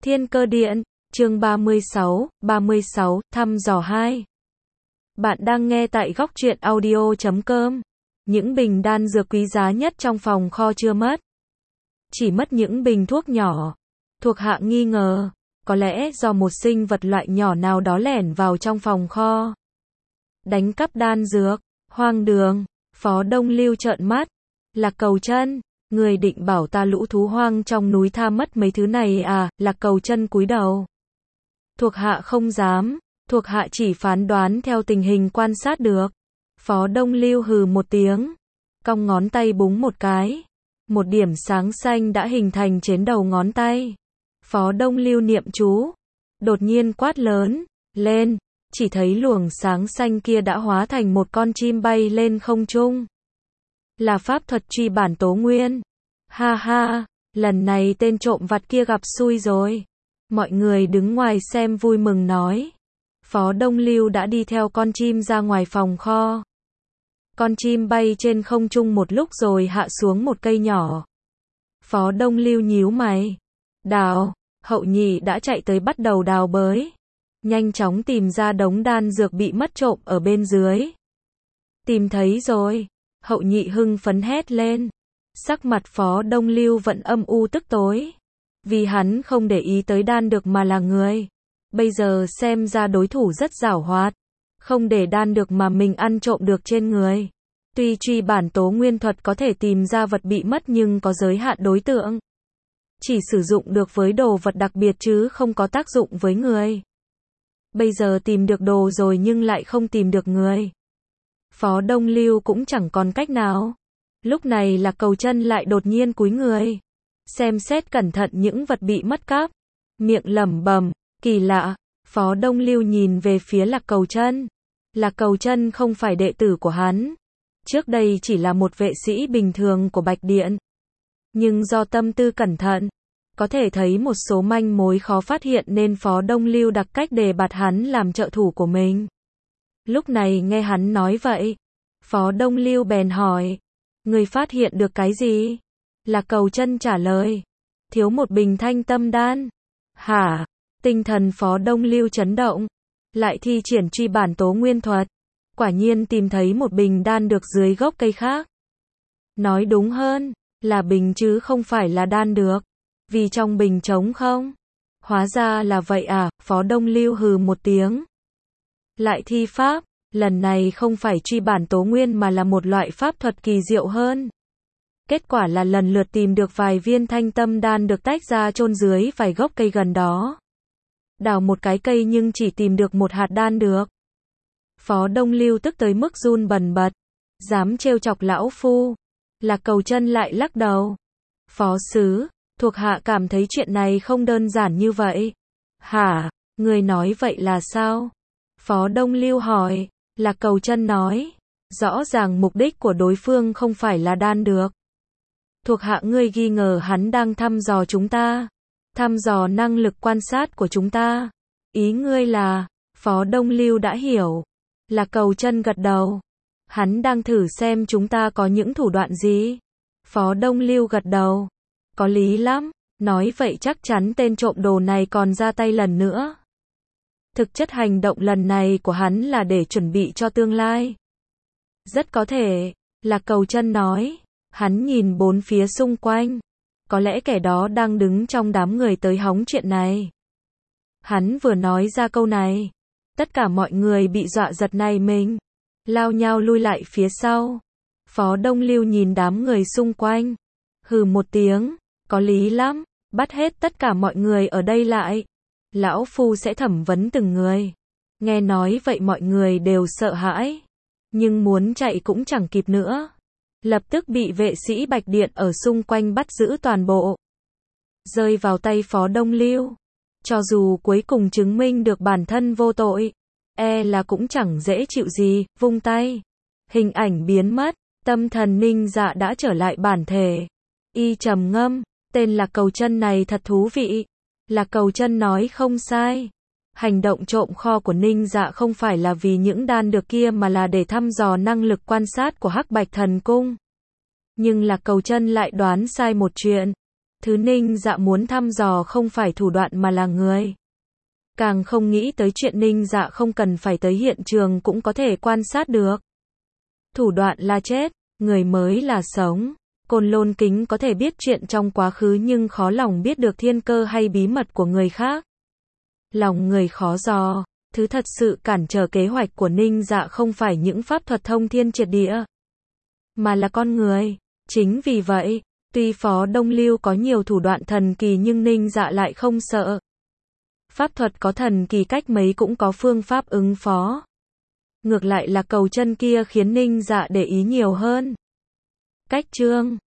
Thiên Cơ Điện, chương 36, thăm dò 2. Bạn đang nghe tại góc truyện audio.com. Những bình đan dược quý giá nhất trong phòng kho chưa mất. Chỉ mất những bình thuốc nhỏ. Thuộc hạ nghi ngờ, có lẽ do một sinh vật loại nhỏ nào đó lẻn vào trong phòng kho. Đánh cắp đan dược, hoang đường. Phó Đông Lưu trợn mắt. Lạc Cầu Chân, người định bảo ta lũ thú hoang trong núi tha mất mấy thứ này à? Lạc Cầu Chân cúi đầu. Thuộc hạ không dám, thuộc hạ chỉ phán đoán theo tình hình quan sát được. Phó Đông Lưu hừ một tiếng, cong ngón tay búng một cái. Một điểm sáng xanh đã hình thành trên đầu ngón tay. Phó Đông Lưu niệm chú, đột nhiên quát lớn lên, chỉ thấy luồng sáng xanh kia đã hóa thành một con chim bay lên không trung. Là pháp thuật truy bản tố nguyên. Ha ha, lần này tên trộm vặt kia gặp xui rồi. Mọi người đứng ngoài xem vui mừng nói. Phó Đông Lưu đã đi theo con chim ra ngoài phòng kho. Con chim bay trên không trung một lúc rồi hạ xuống một cây nhỏ. Phó Đông Lưu nhíu mày. Đào, Hậu Nhị đã chạy tới bắt đầu đào bới. Nhanh chóng tìm ra đống đan dược bị mất trộm ở bên dưới. Tìm thấy rồi. Hậu Nhị hưng phấn hét lên. Sắc mặt Phó Đông Lưu vẫn âm u tức tối. Vì hắn không để ý tới đan dược mà là người. Bây giờ xem ra đối thủ rất giảo hoạt. Không để đan dược mà mình ăn trộm được trên người. Tuy truy bản tố nguyên thuật có thể tìm ra vật bị mất nhưng có giới hạn đối tượng. Chỉ sử dụng được với đồ vật đặc biệt chứ không có tác dụng với người. Bây giờ tìm được đồ rồi nhưng lại không tìm được người. Phó Đông Lưu cũng chẳng còn cách nào. Lúc này Lạc Cầu Chân lại đột nhiên cúi người. Xem xét cẩn thận những vật bị mất cắp. Miệng lẩm bẩm, kỳ lạ. Phó Đông Lưu nhìn về phía Lạc Cầu Chân. Lạc Cầu Chân không phải đệ tử của hắn. Trước đây chỉ là một vệ sĩ bình thường của Bạch Điện. Nhưng do tâm tư cẩn thận, có thể thấy một số manh mối khó phát hiện nên Phó Đông Lưu đặt cách đề bạt hắn làm trợ thủ của mình. Lúc này nghe hắn nói vậy, Phó Đông Lưu bèn hỏi, người phát hiện được cái gì? Lạc Cầu Chân trả lời, thiếu một bình thanh tâm đan. Hả? Tinh thần Phó Đông Lưu chấn động, lại thi triển truy bản tố nguyên thuật. Quả nhiên tìm thấy một bình đan được dưới gốc cây khác. Nói đúng hơn, là bình chứ không phải là đan được. Vì trong bình trống không. Hóa ra là vậy à? Phó Đông Lưu hừ một tiếng. Lại thi pháp, lần này không phải truy bản tố nguyên mà là một loại pháp thuật kỳ diệu hơn. Kết quả là lần lượt tìm được vài viên thanh tâm đan được tách ra chôn dưới vài gốc cây gần đó. Đào một cái cây nhưng chỉ tìm được một hạt đan được. Phó Đông Lưu tức tới mức run bần bật. Dám trêu chọc lão phu. Lạc Cầu Chân lại lắc đầu. Phó sứ, thuộc hạ cảm thấy chuyện này không đơn giản như vậy. Hả? Người nói vậy là sao? Phó Đông Lưu hỏi. Lạc Cầu Chân nói. Rõ ràng mục đích của đối phương không phải là đan được. Thuộc hạ ngươi nghi ngờ hắn đang thăm dò chúng ta. Thăm dò năng lực quan sát của chúng ta. Ý ngươi là, Phó Đông Lưu đã hiểu. Lạc Cầu Chân gật đầu. Hắn đang thử xem chúng ta có những thủ đoạn gì. Phó Đông Lưu gật đầu. Có lý lắm, nói vậy chắc chắn tên trộm đồ này còn ra tay lần nữa. Thực chất hành động lần này của hắn là để chuẩn bị cho tương lai. Rất có thể, Lạc Cầu Chân nói. Hắn nhìn bốn phía xung quanh. Có lẽ kẻ đó đang đứng trong đám người tới hóng chuyện này. Hắn vừa nói ra câu này. Tất cả mọi người bị dọa giật nảy mình. Lao nhao lui lại phía sau. Phó Đông Lưu nhìn đám người xung quanh. Hừ một tiếng. Có lý lắm. Bắt hết tất cả mọi người ở đây lại. Lão phu sẽ thẩm vấn từng người. Nghe nói vậy mọi người đều sợ hãi. Nhưng muốn chạy cũng chẳng kịp nữa. Lập tức bị vệ sĩ Bạch Điện ở xung quanh bắt giữ toàn bộ. Rơi vào tay Phó Đông Lưu. Cho dù cuối cùng chứng minh được bản thân vô tội, là cũng chẳng dễ chịu gì, vung tay. Hình ảnh biến mất, tâm thần Ninh Dạ đã trở lại bản thể. Y trầm ngâm, tên Lạc Cầu Chân này thật thú vị. Lạc Cầu Chân nói không sai. Hành động trộm kho của Ninh Dạ không phải là vì những đan dược kia mà là để thăm dò năng lực quan sát của Hắc Bạch Thần Cung. Nhưng Lạc Cầu Chân lại đoán sai một chuyện. Thứ Ninh Dạ muốn thăm dò không phải thủ đoạn mà là người. Càng không nghĩ tới chuyện Ninh Dạ không cần phải tới hiện trường cũng có thể quan sát được. Thủ đoạn là chết, người mới là sống. Côn Lôn Kính có thể biết chuyện trong quá khứ nhưng khó lòng biết được thiên cơ hay bí mật của người khác. Lòng người khó dò, thứ thật sự cản trở kế hoạch của Ninh Dạ không phải những pháp thuật thông thiên triệt địa, mà là con người. Chính vì vậy, tuy Phó Đông Lưu có nhiều thủ đoạn thần kỳ nhưng Ninh Dạ lại không sợ. Pháp thuật có thần kỳ cách mấy cũng có phương pháp ứng phó. Ngược lại là cầu chân kia khiến Ninh Dạ để ý nhiều hơn. Cách chương